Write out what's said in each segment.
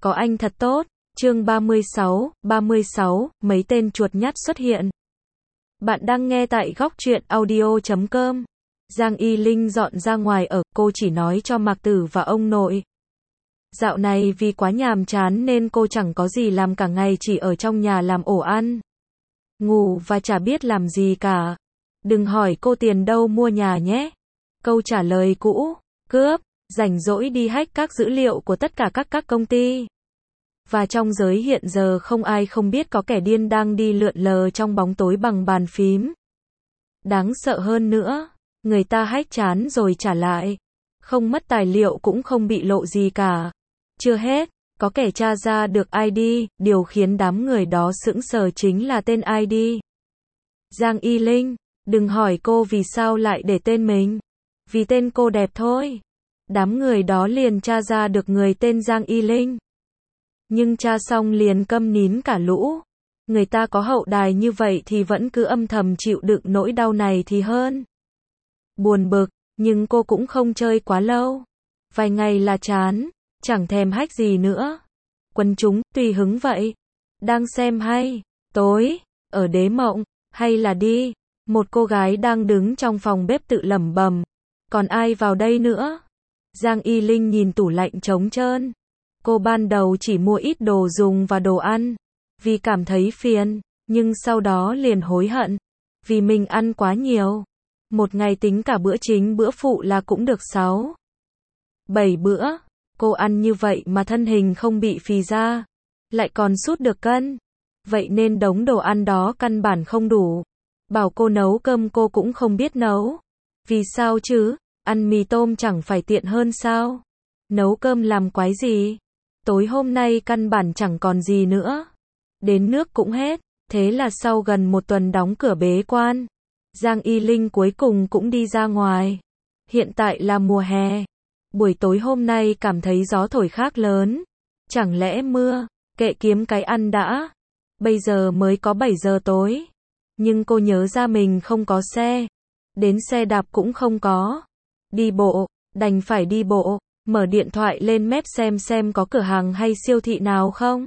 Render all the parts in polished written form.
có anh thật tốt. Chương 36, mấy tên chuột nhắt xuất hiện. Bạn đang nghe tại góc truyện audio.com. Giang Y Linh dọn ra ngoài ở, cô chỉ nói cho Mạc Tử và ông nội. Dạo này vì quá nhàm chán nên cô chẳng có gì làm cả ngày, chỉ ở trong nhà làm ổ ăn, ngủ và chả biết làm gì cả. Đừng hỏi cô tiền đâu mua nhà nhé. Câu trả lời cũ, cướp, rảnh rỗi đi hack các dữ liệu của tất cả các công ty. Và trong giới hiện giờ không ai không biết có kẻ điên đang đi lượn lờ trong bóng tối bằng bàn phím. Đáng sợ hơn nữa, người ta hack chán rồi trả lại. Không mất tài liệu cũng không bị lộ gì cả. Chưa hết, có kẻ tra ra được ID, điều khiến đám người đó sững sờ chính là tên ID. Giang Y Linh, đừng hỏi cô vì sao lại để tên mình. Vì tên cô đẹp thôi. Đám người đó liền tra ra được người tên Giang Y Linh. Nhưng tra xong liền câm nín cả lũ. Người ta có hậu đài như vậy thì vẫn cứ âm thầm chịu đựng nỗi đau này thì hơn. Buồn bực, nhưng cô cũng không chơi quá lâu. Vài ngày là chán, chẳng thèm hack gì nữa. Quần chúng, tùy hứng vậy. Đang xem hay, tối, ở Đế Mộng, hay là đi. Một cô gái đang đứng trong phòng bếp tự lẩm bẩm. Còn ai vào đây nữa? Giang Y Linh nhìn tủ lạnh trống trơn. Cô ban đầu chỉ mua ít đồ dùng và đồ ăn, vì cảm thấy phiền, nhưng sau đó liền hối hận, vì mình ăn quá nhiều. Một ngày tính cả bữa chính bữa phụ là cũng được 6, 7 bữa. Cô ăn như vậy mà thân hình không bị phì ra, lại còn sút được cân. Vậy nên đống đồ ăn đó căn bản không đủ. Bảo cô nấu cơm cô cũng không biết nấu. Vì sao chứ? Ăn mì tôm chẳng phải tiện hơn sao? Nấu cơm làm quái gì? Tối hôm nay căn bản chẳng còn gì nữa. Đến nước cũng hết. Thế là sau gần một tuần đóng cửa bế quan, Giang Y Linh cuối cùng cũng đi ra ngoài. Hiện tại là mùa hè. Buổi tối hôm nay cảm thấy gió thổi khác lớn. Chẳng lẽ mưa? Kệ kiếm cái ăn đã. Bây giờ mới có 7 giờ tối. Nhưng cô nhớ ra mình không có xe. Đến xe đạp cũng không có. Đi bộ, đành phải đi bộ. Mở điện thoại lên Maps xem có cửa hàng hay siêu thị nào không.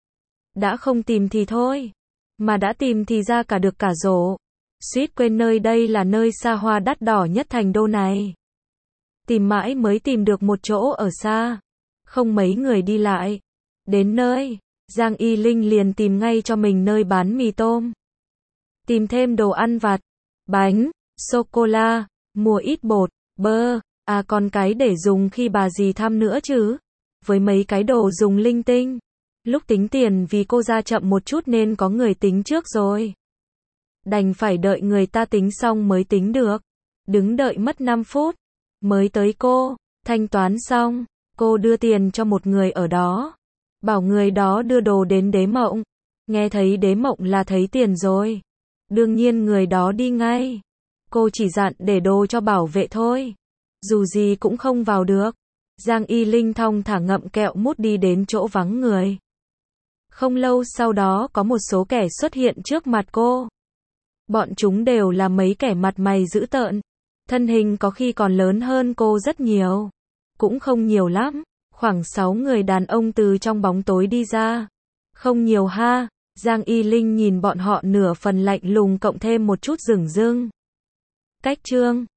Đã không tìm thì thôi. Mà đã tìm thì ra cả được cả rổ. Suýt quên nơi đây là nơi xa hoa đắt đỏ nhất thành đô này. Tìm mãi mới tìm được một chỗ ở xa. Không mấy người đi lại. Đến nơi, Giang Y Linh liền tìm ngay cho mình nơi bán mì tôm. Tìm thêm đồ ăn vặt, bánh, sô-cô-la, mua ít bột, bơ, còn cái để dùng khi bà dì thăm nữa chứ. Với mấy cái đồ dùng linh tinh. Lúc tính tiền vì cô ra chậm một chút nên có người tính trước rồi. Đành phải đợi người ta tính xong mới tính được. Đứng đợi mất 5 phút. Mới tới cô, thanh toán xong, cô đưa tiền cho một người ở đó. Bảo người đó đưa đồ đến Đế Mộng. Nghe thấy Đế Mộng là thấy tiền rồi. Đương nhiên người đó đi ngay. Cô chỉ dặn để đồ cho bảo vệ thôi. Dù gì cũng không vào được. Giang Y Linh thong thả ngậm kẹo mút đi đến chỗ vắng người. Không lâu sau đó có một số kẻ xuất hiện trước mặt cô. Bọn chúng đều là mấy kẻ mặt mày dữ tợn. Thân hình có khi còn lớn hơn cô rất nhiều. Cũng không nhiều lắm. Khoảng 6 người đàn ông từ trong bóng tối đi ra. Không nhiều ha. Giang Y Linh nhìn bọn họ nửa phần lạnh lùng cộng thêm một chút dửng dưng. Cách chương